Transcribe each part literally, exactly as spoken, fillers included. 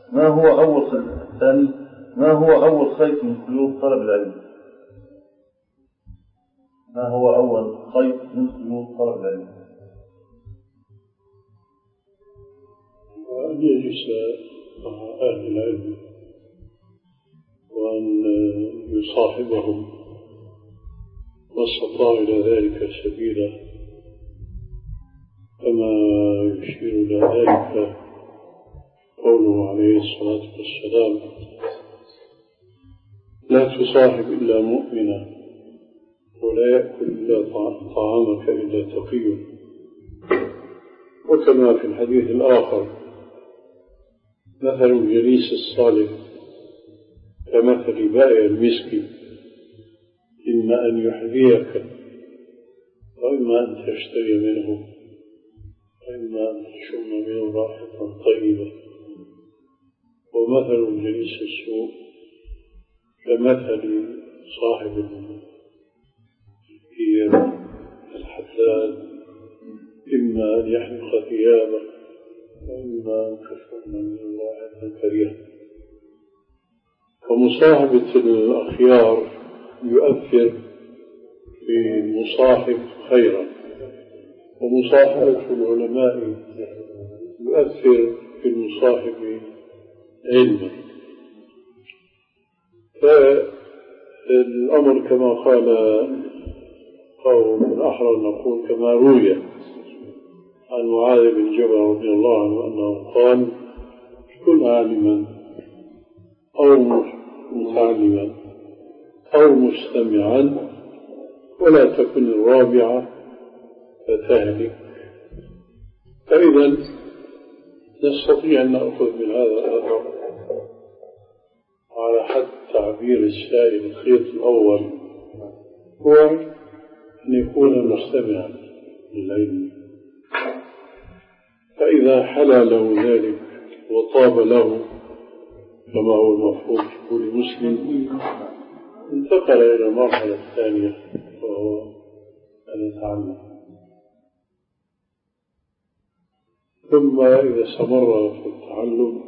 ما هو أول خيط الثاني ما هو أول خيط من خيوط طلب العلم؟ ما هو أول خيط من خيوط طلب العلم؟ وأن يجلس مع أهل العلم وأن يصاحبهم واستطاع إلى ذلك سبيلا، كما يشير إلى ذلك قوله عليه الصلاة والسلام: لا تصاحب إلا مؤمنا ولا يأكل إلا طعامك إلا تقي. وكما في الحديث الآخر: مثل الجليس الصالح كمثل بائع المسك، إما أن يحذيك وإما أن تشتري منه وإما أن تشم منه رائحة طيبة. ومثل الجليس السوء كمثل صاحب الكير الحداد، إما أن يحرق ثيابه وإما أن تشم منه رائحة كريهة. ومصاحبة الأخيار يؤثر في المصاحب خيرا، ومصاحبة العلماء يؤثر في المصاحب علما. فالأمر كما قال قوم الأحرى نقول كما روي عن معاذ بن جبل رضي الله عنه أنه قال: كن عالما أو متعلما أو مستمعا ولا تكن الرابعة فتهلك. فإذا نستطيع أن نأخذ من هذا الأثر على حد تعبير السائل الخيط الأول هو أن يكون مستمعا للعلم، فإذا حلى له ذلك وطاب له كما هو المفروض في كل مسلم انتقل إلى المرحلة الثانية وهو أن يتعلم. ثم إذا استمر في التعلم،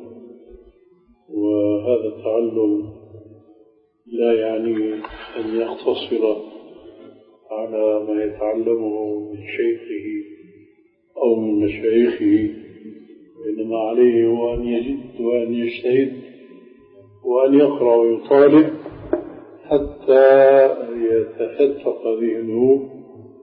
وهذا التعلم لا يعني أن يقتصر على ما يتعلمه من شيخه أو من مشايخه، وإنما عليه هو أن يجد وأن يجتهد وأن يقرأ ويطالع حتى يتفتق ذهنه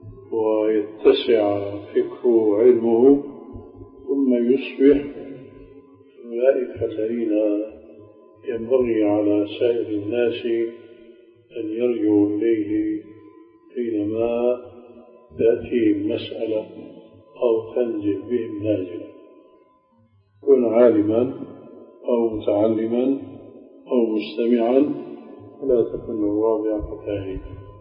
ويتسع فكره وعلمه، ثم يصبح أولئك الذين ينبغي على سائر الناس أن يرجعوا إليه حينما تأتيهم مسألة أو تنزل بهم نازلة. كن عالما أو متعلما أو مستمعا ولا تكن الرابع فتاهي.